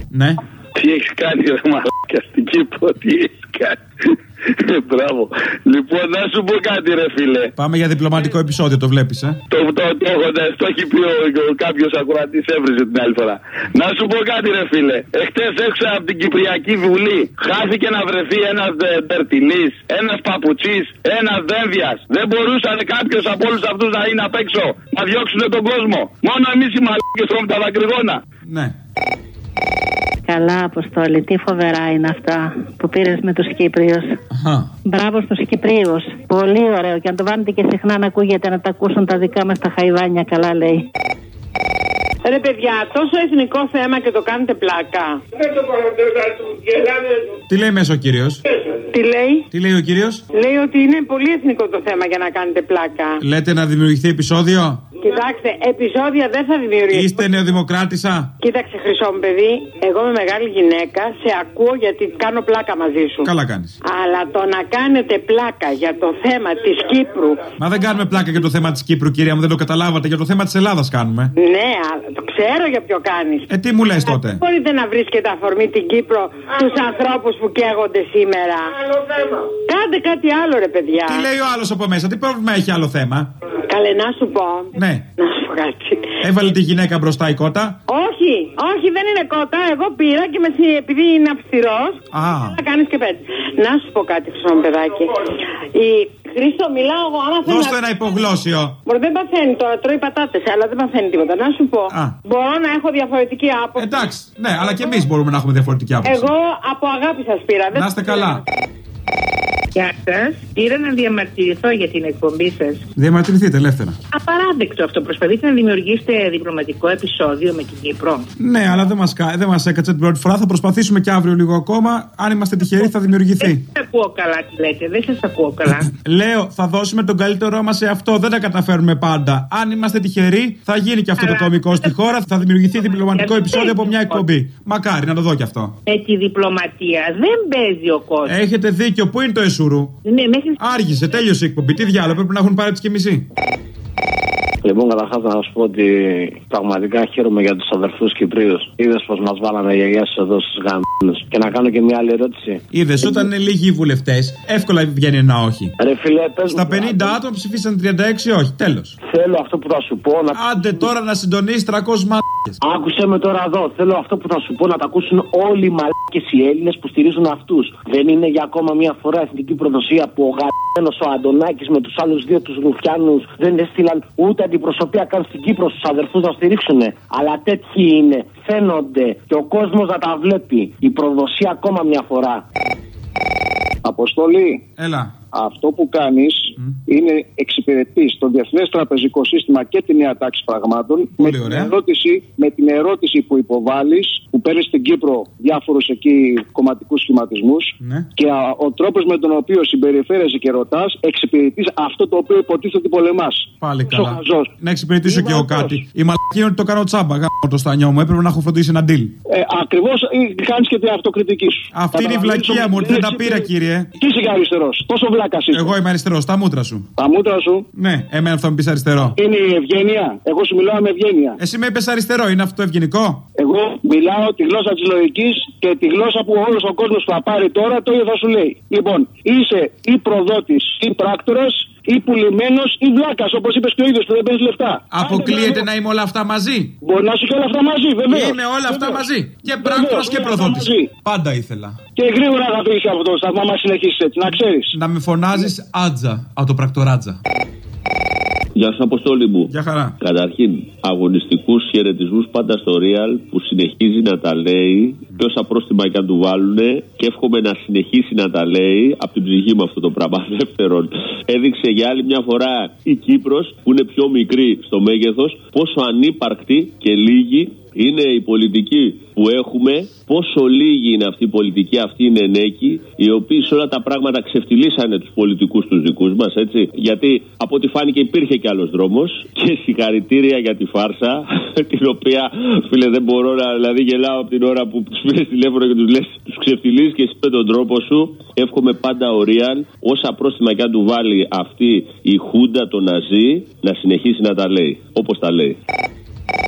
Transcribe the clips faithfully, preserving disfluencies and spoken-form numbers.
Ναι. Τι έχεις κάνει ρε μαλάκα στην Κύπρο, τι έχεις κάνει. Μπράβο. Λοιπόν, να σου πω κάτι ρε φίλε. Πάμε για διπλωματικό επεισόδιο, το βλέπεις, ε. Το, το, το, το, το έχει πει ο, ο κάποιος ακροατής, έβριζε την άλλη φορά. Να σου πω κάτι ρε φίλε. Εχθές έξω από την Κυπριακή Βουλή χάθηκε να βρεθεί ένας Μπερτιλής, ένας Παπουτσής, ένας Δένδιας. Δεν μπορούσαν κάποιος από όλους αυτούς να είναι απ' έξω να διώξουν τον κόσμο. Μόνο εμείς οι μαλάκες τρώμε τα δακρυγόνα. Ναι. Καλά, Αποστόλη, τι φοβερά είναι αυτά που πήρες με τους Κύπριους. Αχα. Μπράβο στους Κυπρίους. Πολύ ωραίο. Και αν το βάλετε και συχνά να ακούγεται, να τα ακούσουν τα δικά μας τα χαϊβάνια, καλά λέει. Ρε παιδιά, τόσο εθνικό θέμα και το κάνετε πλάκα. Δεν το Τι λέει μέσα ο κύριος? Τι λέει? Τι λέει ο κύριος? Λέει ότι είναι πολύ εθνικό το θέμα για να κάνετε πλάκα. Λέτε να δημιουργηθεί επεισόδιο? Κοιτάξτε, επεισόδια δεν θα δημιουργηθούν. Είστε νεοδημοκράτησα? Κοίταξε, χρυσό μου παιδί, εγώ είμαι μεγάλη γυναίκα, σε ακούω γιατί κάνω πλάκα μαζί σου. Καλά κάνεις. Αλλά το να κάνετε πλάκα για το θέμα της Κύπρου. Μα δεν κάνουμε πλάκα για το θέμα της Κύπρου, κυρία μου, δεν το καταλάβατε. Για το θέμα της Ελλάδας κάνουμε. Ναι, το ξέρω για ποιο κάνεις. Ε, τι μου λες τότε? Μπορείτε να βρίσκετε αφορμή την Κύπρο στους ανθρώπους που καίγονται σήμερα. Άλλο θέμα. Κάντε κάτι άλλο, ρε παιδιά. Τι λέει ο άλλος από μέσα, τι πρόβλημα έχει άλλο θέμα? Καλέ, να σου πω. Ναι. Να σου πω κάτι. Έβαλε τη γυναίκα μπροστά η κότα. Όχι, όχι, δεν είναι κότα. Εγώ πήρα και με, επειδή είναι αυστηρός. Α. Να κάνεις και πέτει. Να σου πω κάτι, χρυσό μου παιδάκι. Η Χρήστο, μιλάω εγώ. Άμα θέλω. Δώσ' το να... ένα υπογλώσσιο. Μπορεί, δεν παθαίνει τώρα, τρώει πατάτες, αλλά δεν παθαίνει τίποτα. Να σου πω. Α. Μπορώ να έχω διαφορετική άποψη. Εντάξει, ναι, αλλά και εμείς μπορούμε να έχουμε διαφορετική άποψη. Εγώ από αγάπη σας πήρα. Να είστε καλά. Γεια σας. Πήρα να διαμαρτυρηθώ για την εκπομπή σας. Διαμαρτυρηθείτε ελεύθερα. Απαράδεκτο αυτό. Προσπαθείτε να δημιουργήσετε διπλωματικό επεισόδιο με την Κύπρο. Ναι, αλλά δεν μας, δεν μας έκατσε την πρώτη φορά. Θα προσπαθήσουμε και αύριο λίγο ακόμα. Αν είμαστε τυχεροί, θα δημιουργηθεί. Δεν σας ακούω καλά, τι λέτε. Δεν σας ακούω καλά. Λέω, θα δώσουμε τον καλύτερό μας σε αυτό. Δεν τα καταφέρουμε πάντα. Αν είμαστε τυχεροί, θα γίνει και αυτό αλλά... το κωμικό στη χώρα. Θα δημιουργηθεί διπλωματικό επεισόδιο από μια εκπομπή. Μακάρι να το δω κι αυτό. Με τη διπλωματία δεν παίζει ο κόσμος. Έχετε δίκιο. Πού είναι το εσουρού? Ναι, μέχρι... Άργησε, τέλειωσε η εκπομπή. Τι διάλογο, πρέπει να έχουν πάρει τις και μισή. Λοιπόν, καταρχάς να σου πω ότι πραγματικά χαίρομαι για τους αδερφούς Κυπρίους. Είδες πως μας βάλανε γιαγιάς εδώ στους γαμμένους. Και να κάνω και μια άλλη ερώτηση. Είδες, όταν είναι λίγοι οι βουλευτές, εύκολα βγαίνει ένα όχι. Ρε φίλε, πες στα μου, πενήντα άτομα άτομα ψηφίσαν τριάντα έξι όχι. Τέλος. Θέλω αυτό που θα σου πω να. Άντε τώρα να συντονίσεις τριακόσιες μαλάκες. Άκουσε με τώρα εδώ. Θέλω αυτό που θα σου πω να τα ακούσουν όλοι οι μαλάκες οι Έλληνες που στηρίζουν αυτούς. Δεν είναι για ακόμα μια φορά εθνική προδοσία που ο γαμμένος ο Αντωνάκης με τους άλλους δύο τους Ρουφιάνους δεν έστειλαν ούτε αντιπροσωπεία καν στην Κύπρο στους αδερφούς να στηρίξουν. Αλλά τέτοιοι είναι. Φαίνονται και ο κόσμος να τα βλέπει. Η προδοσία ακόμα μια φορά. Αποστολή. Έλα. Αυτό που κάνεις mm. είναι εξυπηρετείς το διεθνές τραπεζικό σύστημα και τη νέα τάξη πραγμάτων. Πολύ με, ωραία. Την ερώτηση, με την ερώτηση που υποβάλλεις, που παίρνεις στην Κύπρο διάφορους εκεί κομματικούς σχηματισμούς ναι. και α, ο τρόπος με τον οποίο συμπεριφέρεσαι και ρωτάς, εξυπηρετείς αυτό το οποίο υποτίθεται ότι πολεμάς. Πάλι καλά. Να εξυπηρετήσω και εγώ κάτι. Η μαλακία είναι ότι το κάνω τσάμπα. Γάμο το στάνιό μου. Έπρεπε να έχω φροντίσει ένα deal. Ε, ακριβώς κάνεις και την αυτοκριτική σου. Αυτή είναι η βλακεία μου, ότι δεν τα πήρα, κύριε. Τι είσαι και αριστερός. Τόσο βλάκας είσαι. Εγώ είμαι αριστερός, τα μούτρα σου. Τα μούτρα σου. Ναι, εμένα θα μου πεις αριστερό. Είναι η ευγένεια. Εγώ σου μιλάω με ευγένεια. Εσύ με είπες αριστερό, είναι αυτό το ευγενικό? Εγώ μιλάω τη γλώσσα της λογικής και τη γλώσσα που όλος ο κόσμος θα πάρει τώρα το ίδιο θα σου λέει. Λοιπόν, είσαι ή προδότης ή πράκτορας ή πουλημένος ή βλάκας, όπως είπες και ο ίδιος που δεν παίρνεις λεφτά. Αποκλείεται να είμαι όλα αυτά μαζί? Μπορεί να είσαι και όλα αυτά μαζί, βέβαια. Είμαι όλα αυτά βεβαίως. Μαζί. Και πράκτορας και προδότης. Πάντα ήθελα. Και γρήγορα θα φύγεις από το σταθμό, άμα συνεχίσεις έτσι, να ξέρεις. Να με φωνάζεις Άτζα από το πρακτοράτζα. Γεια σας, Αποστόλη μου. Γεια χαρά. Καταρχήν, αγωνιστικούς χαιρετισμούς πάντα στο Real που συνεχίζει να τα λέει και όσα πρόστιμα και αν του βάλουνε, και εύχομαι να συνεχίσει να τα λέει από την ψυχή μου αυτό το πράγμα. Δεύτερον, έδειξε για άλλη μια φορά η Κύπρος, που είναι πιο μικρή στο μέγεθος, πόσο ανύπαρκτη και λίγη είναι η πολιτική που έχουμε, πόσο λίγη είναι αυτή η πολιτική, αυτή είναι ενέκη, οι οποίοι σε όλα τα πράγματα ξεφτυλίσανε τους πολιτικούς τους δικούς μας, έτσι. Γιατί από ό,τι φάνηκε υπήρχε κι άλλος δρόμος, και συγχαρητήρια για τη φάρσα, την οποία, φίλε, δεν μπορώ να, δηλαδή γελάω από την ώρα που τους πήρες τηλέφωνο και τους λες, τους ξεφτυλίσεις και εσύ με τον τρόπο σου. Εύχομαι πάντα ο Ρίαν, όσα πρόστιμα κι αν του βάλει αυτή η χούντα το Ναζί, να συνεχίσει να τα λέει, όπως τα λέει.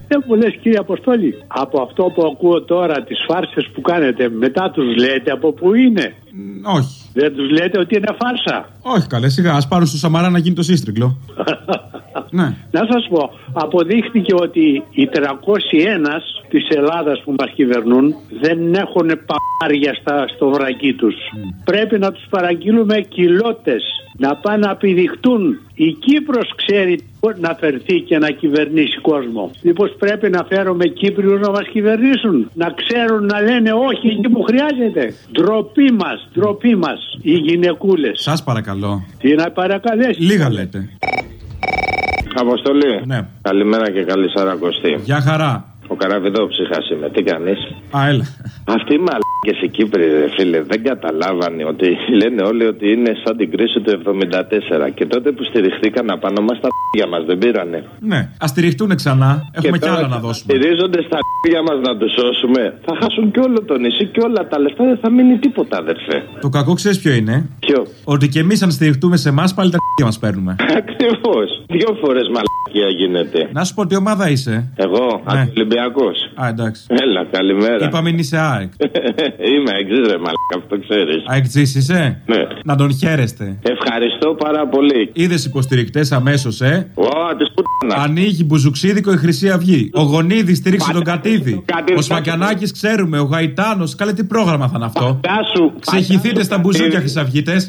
Δεν μου λες, κύριε Αποστόλη, από αυτό που ακούω τώρα, τις φάρσες που κάνετε, μετά τους λέτε από πού είναι? Mm, όχι. Δεν τους λέτε ότι είναι φάρσα? Όχι, καλέ, σιγά. Ας πάρουν στο Σαμαρά να γίνει το σύστριγκλο. Ναι. Να σας πω, αποδείχθηκε ότι οι τριακόσιοι ένα της Ελλάδας που μας κυβερνούν δεν έχουν παπάρια στα, στο βρακί τους. Mm. Πρέπει να τους παραγγείλουμε κιλότες, να πάνε να πηδηχτούν. Η Κύπρος ξέρει να φερθεί και να κυβερνήσει κόσμο. Μήπως πρέπει να φέρουμε Κύπριους να μας κυβερνήσουν, να ξέρουν να λένε όχι εκεί που χρειάζεται? Ντροπή μας, ντροπή μας, οι γυναικούλες. Σας παρακαλώ. Τι να παρακαλέσει? Λίγα λέτε. Αποστολή. Ναι. Καλημέρα και καλή Σαρακοστή. Γεια χαρά. Ο Καραβιδόψυχας είμαι. Τι κάνεις? Α, έλα. Αυτοί οι μαλάκες οι Κύπροι, ρε φίλε, δεν καταλάβανε ότι λένε όλοι ότι είναι σαν την κρίση του εβδομήντα τέσσερα. Και τότε που στηριχθήκαν απάνω μας τα π***για μας, δεν πήρανε? Ναι, ας στηριχτούν ξανά. Έχουμε κι άλλα να δώσουμε. Στηρίζονται στα π***για μας να τους σώσουμε. Θα χάσουν κι όλο το νησί και όλα τα λεφτά, δεν θα μείνει τίποτα, αδερφέ. Το κακό ξέρεις ποιο είναι? Ποιο? Ότι κι εμείς αν στηριχτούμε σε εμάς, πάλι τα π***για μας παίρνουμε. Ακριβώς. Δύο φορές μαλακία γίνεται. Να σου πω τι ομάδα είσαι. Εγώ, ναι. Ολυμπιακός. Α, εντάξει. Έλα, καλημέρα. Είπαμε είναι είσαι ΑΕΚ. Είμαι εξής ρε μαλάκα, αυτό ξέρεις. ΑΕΚ είσαι. Ναι. Να τον χαίρεστε. Ευχαριστώ πάρα πολύ. Είδες υποστηρικτές αμέσως, ε. Ω, της πουτάνα. Ανοίγει μπουζουξίδικο η Χρυσή Αυγή. Ο Γονίδης στήριξε τον Κατίδη. Ο Σφακιανάκης ξέρουμε. Ο Γαϊτάνος. Κάλε τι πρόγραμμα θα είναι αυτό. Ξεχυθείτε στα μπουζούκια Χρυσαυγίτες.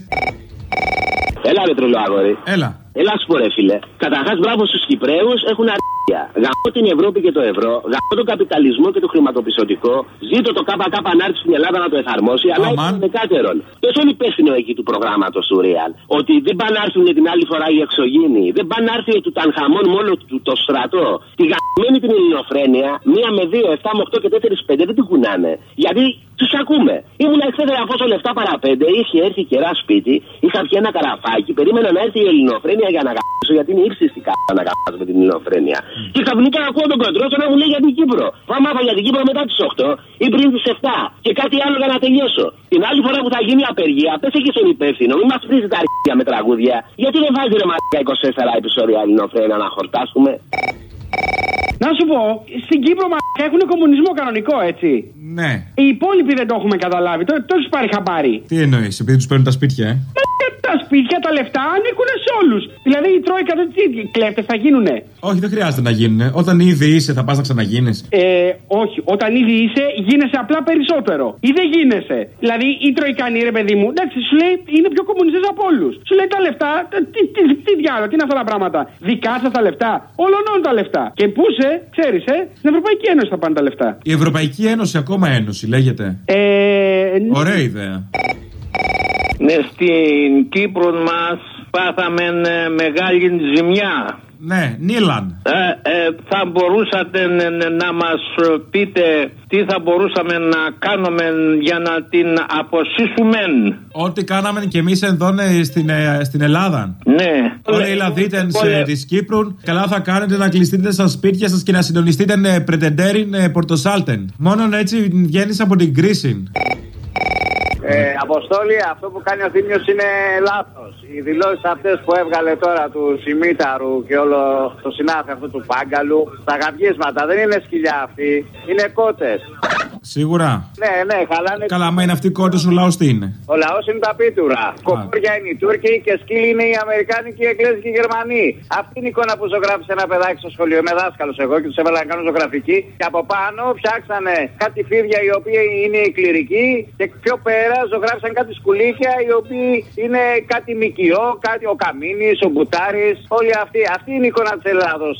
Έλα ρε τρελό αγόρι. Έλα. Έλα σου πω ρε φίλε. Καταρχάς μπράβο στους Κυπραίους, έχουν αρκετά. Γαμώ την Ευρώπη και το ευρώ. Γαμώ τον καπιταλισμό και το χρηματοπιστωτικό. Ζήτω το ΚΚ να έρθει στην Ελλάδα να το εφαρμόσει. Αλλά είναι δεκάτερον. Ποιος είναι υπεύθυνο εκεί του προγράμματος του Real? Ότι δεν πάνε να έρθουν την άλλη φορά οι εξωγήινοι. Δεν πάνε να έρθει του Τανχαμών μόνο του το στρατό. Τη γαμμένη την ελληνοφρένεια, μία με δύο, εφτά με οκτώ και τέσσερα πέντε δεν την κουνάνε. Γιατί τους ακούμε. Ήμουν εξέδερα πόσο λεφτά παραπέντε, είχε έρθει καιρά σπίτι, είχα πιει ένα καραφάκι, περίμενα να έρθει η ελληνοφρένεια για να γαμίσω, γιατί είναι ύψιστη κάρτα να γαμάσουμε την ελληνοφρένεια. Mm. Και ξαφνικά ακούω τον Κοντρόσο να μου λέει για την Κύπρο. Θα μάθω για την Κύπρο μετά τις οκτώ ή πριν τις εφτά. Και κάτι άλλο για να τελειώσω. Την άλλη φορά που θα γίνει απεργία, πες εκεί στον υπεύθυνο, μην μας πρίζει τα αρχεία με τραγούδια. Γιατί δεν βάζει ρε μαλάκα είκοσι τέσσερα επεισόδια ελληνοφρένεια να χορτάσουμε? Να σου πω, στην Κύπρο μα έχουν κομμουνισμό κανονικό, έτσι. Ναι. Οι υπόλοιποι δεν το έχουμε καταλάβει. Το, το τους πάρει χαμπάρι. Τι εννοείς, επειδή τους παίρνουν τα σπίτια, ε? Τα σπίτια, τα λεφτά ανήκουν σε όλους. Δηλαδή οι Τρόικα δεν τι κλέφτες θα γίνουνε? Όχι, δεν χρειάζεται να γίνουνε. Όταν ήδη είσαι, θα πας να ξαναγίνεις. Ε, όχι. Όταν ήδη είσαι, γίνεσαι απλά περισσότερο. Ή δεν γίνεσαι. Δηλαδή οι Τροϊκανοί, ρε παιδί μου, εντάξει, σου λέει είναι πιο κομμουνιστές από όλους. Σου λέει τα λεφτά, τι, τι, τι διάλογο, τι είναι αυτά τα πράγματα? Δικά σας τα λεφτά, όλων τα λεφτά. Και πού σε, ξέρεις, ε, στην Ευρωπαϊκή Ένωση θα πάνε τα λεφτά. Η Ευρωπαϊκή Ένωση, ακόμα ένωση λέγεται. Ε, Ωραία ιδέα. Ναι, στην Κύπρο μας πάθαμε μεγάλη ζημιά. Ναι, Νίλαν. Ε, ε, θα μπορούσατε να μας πείτε τι θα μπορούσαμε να κάνουμε για να την αποσύσουμε? Ό,τι κάναμε κι εμείς εδώ στην, ε, στην Ελλάδα. Ναι. Όλοι οι Ελλαδίτες ε, της Κύπρου, καλά θα κάνετε να κλειστείτε στα σπίτια σας και να συντονιστείτε ε, πρετεντέριν ε, πορτοσάλτεν. Μόνον έτσι βγαίνεις από την κρίση. Ε, Αποστόλη, αυτό που κάνει ο Θήμιος είναι λάθος. Οι δηλώσεις αυτές που έβγαλε τώρα του Σιμίταρου και όλο το συνάφι αυτού του Πάγκαλου, τα γαυγίσματα δεν είναι σκυλιά αυτοί, είναι κότες. Σίγουρα. Ναι, ναι, χαλάνε. Καλά, άμα είναι αυτοί οι κότες, ο λαός τι είναι? Ο λαός είναι τα πίτουρα. Κοπόρια είναι οι Τούρκοι και σκύλοι είναι οι Αμερικάνοι και οι Εγγλέζοι και οι Γερμανοί. Αυτή είναι η εικόνα που ζωγράφησε ένα παιδάκι στο σχολείο. Είμαι δάσκαλος εγώ και τους έβαλα να κάνουν ζωγραφική. Και από πάνω φτιάξανε κάτι φίδια οι οποίοι είναι οι κληρικοί. Και πιο πέρα ζωγράφησαν κάτι σκουλίκια οι οποίοι είναι κάτι μικιό, κάτι ο Καμίνης, ο Μπουτάρης. Όλοι αυτοί. Αυτή είναι η εικόνα της Ελλάδος.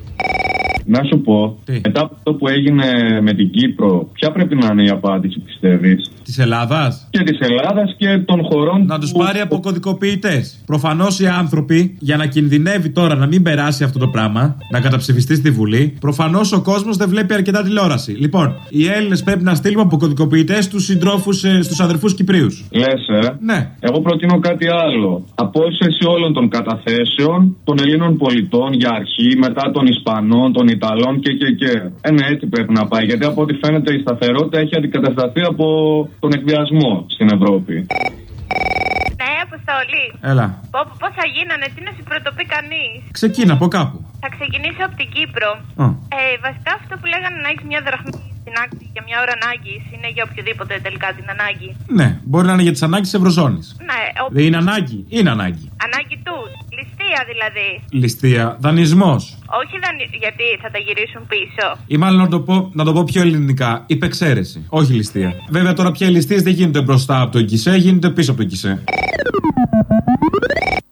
Να σου πω, τι? Μετά από αυτό που έγινε με την Κύπρο, ποια πρέπει να είναι η απάντηση, πιστεύεις? Της Ελλάδας? Και της Ελλάδας και των χωρών. Να τους που... πάρει από κωδικοποιητές. Προφανώς οι άνθρωποι, για να κινδυνεύει τώρα να μην περάσει αυτό το πράγμα, να καταψηφιστεί στη Βουλή, προφανώς ο κόσμος δεν βλέπει αρκετά τηλεόραση. Λοιπόν, οι Έλληνες πρέπει να στείλουμε από κωδικοποιητές στους συντρόφους, ε, στους αδερφούς Κυπρίους. Λες, ε? Ναι. Εγώ προτείνω κάτι άλλο. Απόσυρση όλων των καταθέσεων των Ελλήνων πολιτών για αρχή, μετά των Ισπανών, των Ιταλών και και και. Ε, ναι, έτσι πρέπει να πάει. Γιατί από ό,τι φαίνεται η σταθερότητα έχει αντικατασταθεί από τον εκβιασμό στην Ευρώπη. Ναι, Αποστόλη. Έλα. Πώς θα γίνανε, τι να σου πρωτοπεί κανείς. Ξεκίνα από κάπου. Θα ξεκινήσω από την Κύπρο. Oh. Ε, βασικά αυτό που λέγανε να έχεις μια δραχμή στην άκρη για μια ώρα ανάγκης είναι για οποιοδήποτε τελικά την ανάγκη. Ναι, μπορεί να είναι για τις ανάγκες της Ευρωζώνης. Ναι, ο... Δεν είναι ανάγκη, είναι ανάγκη. Ανάγκη τους. Ληστεία δηλαδή. Ληστεία, δανεισμός. Όχι δανει... γιατί θα τα γυρίσουν πίσω. Ή μάλλον να το πω, να το πω πιο ελληνικά, υπεξαίρεση. Όχι ληστεία. Βέβαια τώρα πια οι ληστείες δεν γίνονται μπροστά από το γκισέ, γίνονται πίσω από το γκισέ.